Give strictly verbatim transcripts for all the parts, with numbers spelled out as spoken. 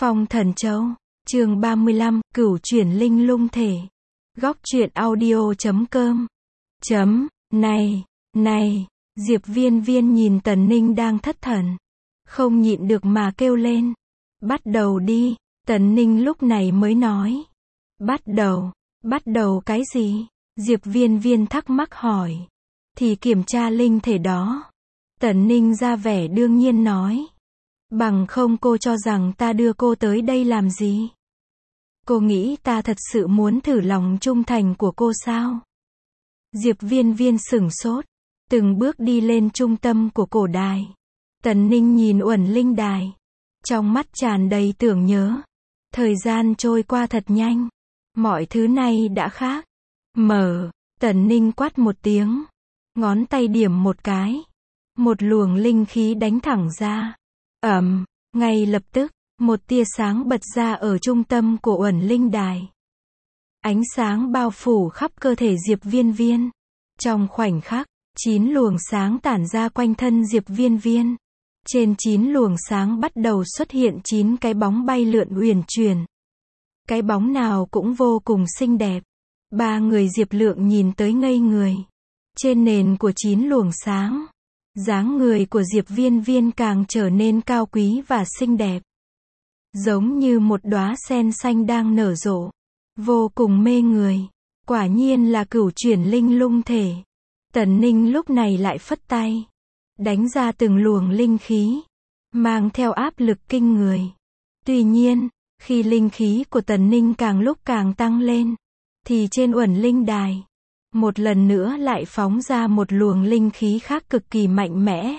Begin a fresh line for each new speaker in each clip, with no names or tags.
Phong Thần Châu, chương ba mươi lăm, Cửu chuyển linh lung thể. Góc truyện audio chấm com. Chấm, này, này, Diệp Viên Viên nhìn Tần Ninh đang thất thần. Không nhịn được mà kêu lên. Bắt đầu đi, Tần Ninh lúc này mới nói. Bắt đầu, bắt đầu cái gì? Diệp Viên Viên thắc mắc hỏi. Thì kiểm tra linh thể đó. Tần Ninh ra vẻ đương nhiên nói. Bằng không cô cho rằng ta đưa cô tới đây làm gì? Cô nghĩ ta thật sự muốn thử lòng trung thành của cô sao? Diệp Viên Viên sửng sốt, từng bước đi lên trung tâm của cổ đài. Tần Ninh nhìn uẩn linh đài, trong mắt tràn đầy tưởng nhớ. Thời gian trôi qua thật nhanh, mọi thứ này đã khác. Mở, Tần Ninh quát một tiếng, ngón tay điểm một cái, một luồng linh khí đánh thẳng ra. Ầm, ngay lập tức, một tia sáng bật ra ở trung tâm của uẩn linh đài. Ánh sáng bao phủ khắp cơ thể Diệp Viên Viên. Trong khoảnh khắc, chín luồng sáng tản ra quanh thân Diệp Viên Viên. Trên chín luồng sáng bắt đầu xuất hiện chín cái bóng bay lượn uyển chuyển. Cái bóng nào cũng vô cùng xinh đẹp. Ba người Diệp Lượng nhìn tới ngây người. Trên nền của chín luồng sáng, dáng người của Diệp Viên Viên càng trở nên cao quý và xinh đẹp. Giống như một đóa sen xanh đang nở rộ. Vô cùng mê người. Quả nhiên là cửu chuyển linh lung thể. Tần Ninh lúc này lại phất tay, đánh ra từng luồng linh khí, mang theo áp lực kinh người. Tuy nhiên, khi linh khí của Tần Ninh càng lúc càng tăng lên, thì trên uẩn linh đài, một lần nữa lại phóng ra một luồng linh khí khác cực kỳ mạnh mẽ.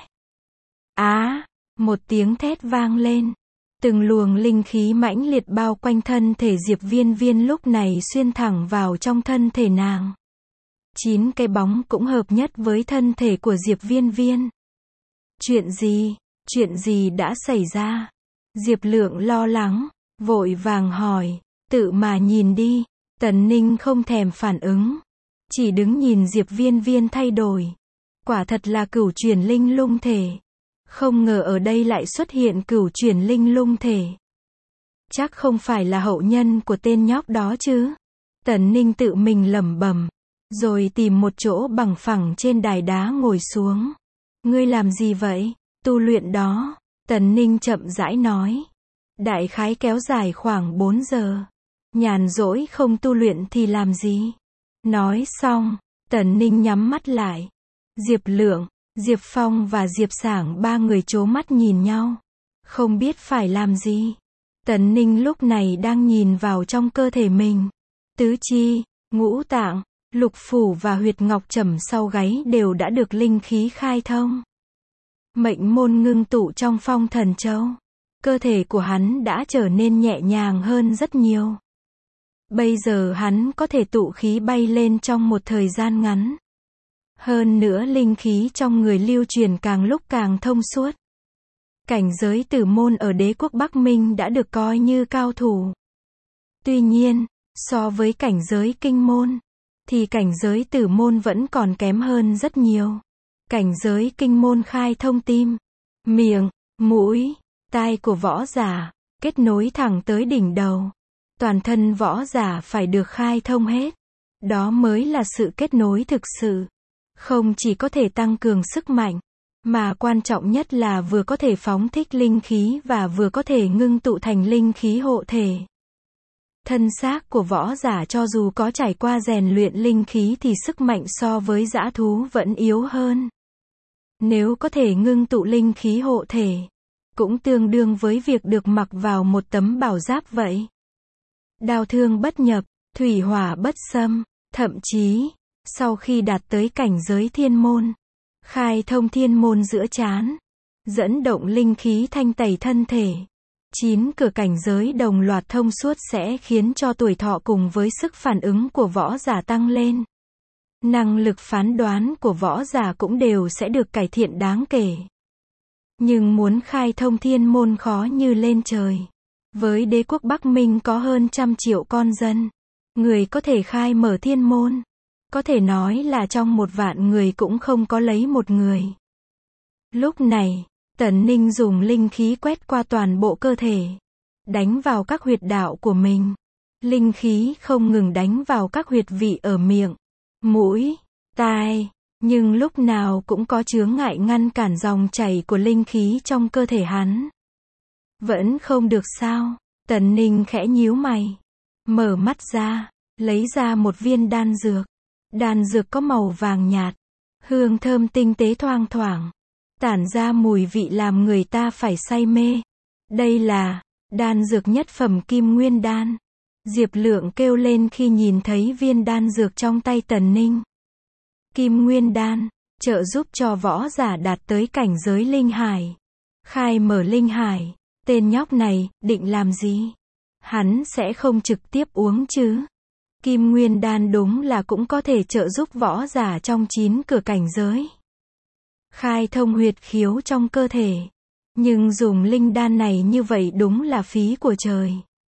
Á, một tiếng thét vang lên. Từng luồng linh khí mãnh liệt bao quanh thân thể Diệp Viên Viên lúc này xuyên thẳng vào trong thân thể nàng. Chín cái bóng cũng hợp nhất với thân thể của Diệp Viên Viên. Chuyện gì? Chuyện gì đã xảy ra? Diệp Lượng lo lắng, vội vàng hỏi, tự mà nhìn đi. Tần Ninh không thèm phản ứng, chỉ đứng nhìn Diệp Viên Viên thay đổi. Quả thật là cửu chuyển linh lung thể. Không ngờ ở đây lại xuất hiện cửu chuyển linh lung thể. Chắc không phải là hậu nhân của tên nhóc đó chứ? Tần Ninh tự mình lẩm bẩm, rồi tìm một chỗ bằng phẳng trên đài đá ngồi xuống. Ngươi làm gì vậy? Tu luyện đó. Tần Ninh chậm rãi nói. Đại khái kéo dài khoảng bốn giờ. Nhàn rỗi không tu luyện thì làm gì? Nói xong, Tần Ninh nhắm mắt lại. Diệp Lượng, Diệp Phong và Diệp Sảng ba người trố mắt nhìn nhau. Không biết phải làm gì. Tần Ninh lúc này đang nhìn vào trong cơ thể mình. Tứ chi, ngũ tạng, lục phủ và huyệt ngọc trầm sau gáy đều đã được linh khí khai thông. Mệnh môn ngưng tụ trong Phong Thần Châu. Cơ thể của hắn đã trở nên nhẹ nhàng hơn rất nhiều. Bây giờ hắn có thể tụ khí bay lên trong một thời gian ngắn. Hơn nữa linh khí trong người lưu truyền càng lúc càng thông suốt. Cảnh giới tử môn ở đế quốc Bắc Minh đã được coi như cao thủ. Tuy nhiên, so với cảnh giới kinh môn, thì cảnh giới tử môn vẫn còn kém hơn rất nhiều. Cảnh giới kinh môn khai thông tim, miệng, mũi, tai của võ giả, kết nối thẳng tới đỉnh đầu. Toàn thân võ giả phải được khai thông hết. Đó mới là sự kết nối thực sự. Không chỉ có thể tăng cường sức mạnh, mà quan trọng nhất là vừa có thể phóng thích linh khí và vừa có thể ngưng tụ thành linh khí hộ thể. Thân xác của võ giả cho dù có trải qua rèn luyện linh khí thì sức mạnh so với dã thú vẫn yếu hơn. Nếu có thể ngưng tụ linh khí hộ thể, cũng tương đương với việc được mặc vào một tấm bảo giáp vậy. Đao thương bất nhập, thủy hỏa bất xâm, thậm chí, sau khi đạt tới cảnh giới thiên môn, khai thông thiên môn giữa trán, dẫn động linh khí thanh tẩy thân thể, chín cửa cảnh giới đồng loạt thông suốt sẽ khiến cho tuổi thọ cùng với sức phản ứng của võ giả tăng lên. Năng lực phán đoán của võ giả cũng đều sẽ được cải thiện đáng kể. Nhưng muốn khai thông thiên môn khó như lên trời. Với đế quốc Bắc Minh có hơn trăm triệu con dân, người có thể khai mở thiên môn, có thể nói là trong một vạn người cũng không có lấy một người. Lúc này, Tần Ninh dùng linh khí quét qua toàn bộ cơ thể. đánh vào các huyệt đạo của mình. Linh khí không ngừng đánh vào các huyệt vị ở miệng, mũi, tai, nhưng lúc nào cũng có chướng ngại ngăn cản dòng chảy của linh khí trong cơ thể hắn. Vẫn không được sao? Tần Ninh khẽ nhíu mày, mở mắt ra, lấy ra một viên đan dược. Đan dược có màu vàng nhạt, hương thơm tinh tế thoang thoảng, tản ra mùi vị làm người ta phải say mê. Đây là đan dược nhất phẩm Kim Nguyên Đan. Diệp Lượng kêu lên khi nhìn thấy viên đan dược trong tay Tần Ninh. Kim Nguyên Đan, trợ giúp cho võ giả đạt tới cảnh giới linh hải. Khai mở linh hải, tên nhóc này, định làm gì? Hắn sẽ không trực tiếp uống chứ? Kim Nguyên Đan đúng là cũng có thể trợ giúp võ giả trong chín cửa cảnh giới. Khai thông huyệt khiếu trong cơ thể. Nhưng dùng linh đan này như vậy đúng là phí của trời.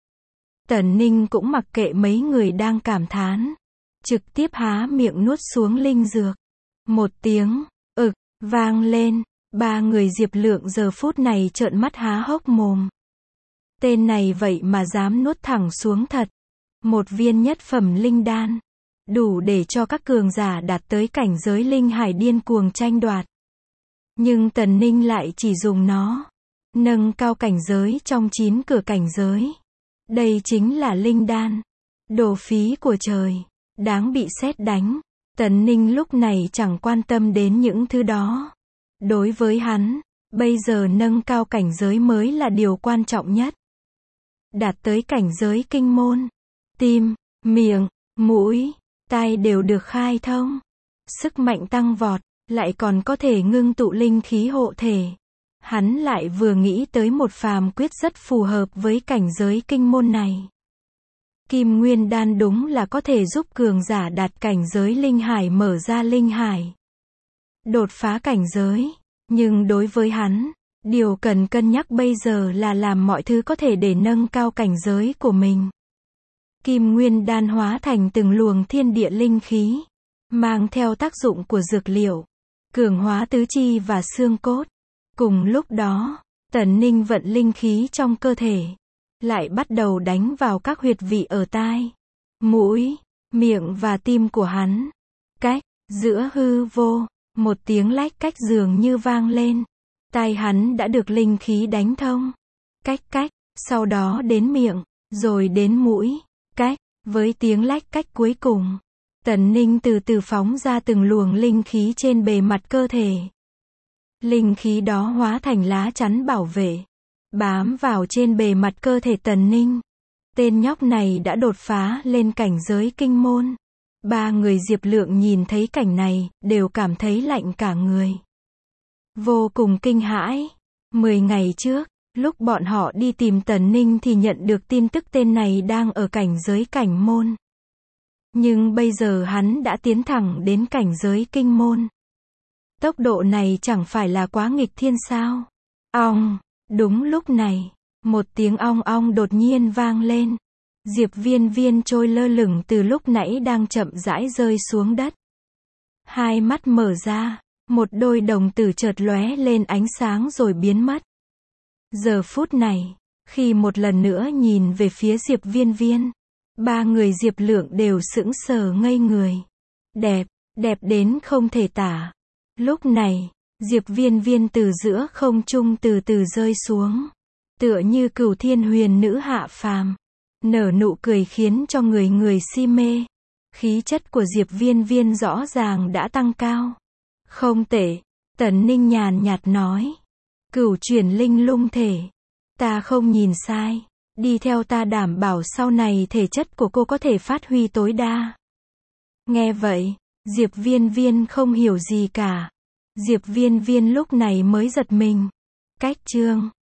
Tần Ninh cũng mặc kệ mấy người đang cảm thán. Trực tiếp há miệng nuốt xuống linh dược. Một tiếng, ực, vang lên. Ba người Diệp Lượng giờ phút này trợn mắt há hốc mồm. Tên này vậy mà dám nuốt thẳng xuống thật. Một viên nhất phẩm linh đan. Đủ để cho các cường giả đạt tới cảnh giới linh hải điên cuồng tranh đoạt. Nhưng Tần Ninh lại chỉ dùng nó. Nâng cao cảnh giới trong chín cửa cảnh giới. Đây chính là linh đan. Đồ phí của trời. Đáng bị sét đánh. Tần Ninh lúc này chẳng quan tâm đến những thứ đó. Đối với hắn, bây giờ nâng cao cảnh giới mới là điều quan trọng nhất. Đạt tới cảnh giới kinh môn. Tim, miệng, mũi, tai đều được khai thông. Sức mạnh tăng vọt, lại còn có thể ngưng tụ linh khí hộ thể. Hắn lại vừa nghĩ tới một phàm quyết rất phù hợp với cảnh giới kinh môn này. Kim Nguyên Đan đúng là có thể giúp cường giả đạt cảnh giới linh hải mở ra linh hải. Đột phá cảnh giới. Nhưng đối với hắn, điều cần cân nhắc bây giờ là làm mọi thứ có thể để nâng cao cảnh giới của mình. Kim Nguyên Đan hóa thành từng luồng thiên địa linh khí, mang theo tác dụng của dược liệu, cường hóa tứ chi và xương cốt. Cùng lúc đó, Tần Ninh vận linh khí trong cơ thể, lại bắt đầu đánh vào các huyệt vị ở tai, mũi, miệng và tim của hắn. Cách, giữa hư vô, một tiếng lách cách dường như vang lên. Tai hắn đã được linh khí đánh thông. Cách cách, sau đó đến miệng, rồi đến mũi. Cách, với tiếng lách cách cuối cùng, Tần Ninh từ từ phóng ra từng luồng linh khí trên bề mặt cơ thể. Linh khí đó hóa thành lá chắn bảo vệ, bám vào trên bề mặt cơ thể Tần Ninh. Tên nhóc này đã đột phá lên cảnh giới kinh môn. Ba người Diệp Lượng nhìn thấy cảnh này, đều cảm thấy lạnh cả người. Vô cùng kinh hãi. Mười ngày trước, lúc bọn họ đi tìm Tần Ninh thì nhận được tin tức tên này đang ở cảnh giới cảnh môn. Nhưng bây giờ hắn đã tiến thẳng đến cảnh giới kinh môn. Tốc độ này chẳng phải là quá nghịch thiên sao? Ong, đúng lúc này, một tiếng ong ong đột nhiên vang lên. Diệp Viên Viên trôi lơ lửng từ lúc nãy đang chậm rãi rơi xuống đất. Hai mắt mở ra, một đôi đồng tử chợt lóe lên ánh sáng rồi biến mất. Giờ phút này, khi một lần nữa nhìn về phía Diệp Viên Viên, ba người Diệp Lượng đều sững sờ ngây người. Đẹp, đẹp đến không thể tả. Lúc này, Diệp Viên Viên từ giữa không trung từ từ rơi xuống, tựa như cửu thiên huyền nữ hạ phàm. Nở nụ cười khiến cho người người si mê. Khí chất của Diệp Viên Viên rõ ràng đã tăng cao. Không tệ, Tần Ninh nhàn nhạt nói. Cửu chuyển linh lung thể. Ta không nhìn sai. Đi theo ta đảm bảo sau này thể chất của cô có thể phát huy tối đa. Nghe vậy, Diệp Viên Viên không hiểu gì cả. Diệp Viên Viên lúc này mới giật mình. Cách chương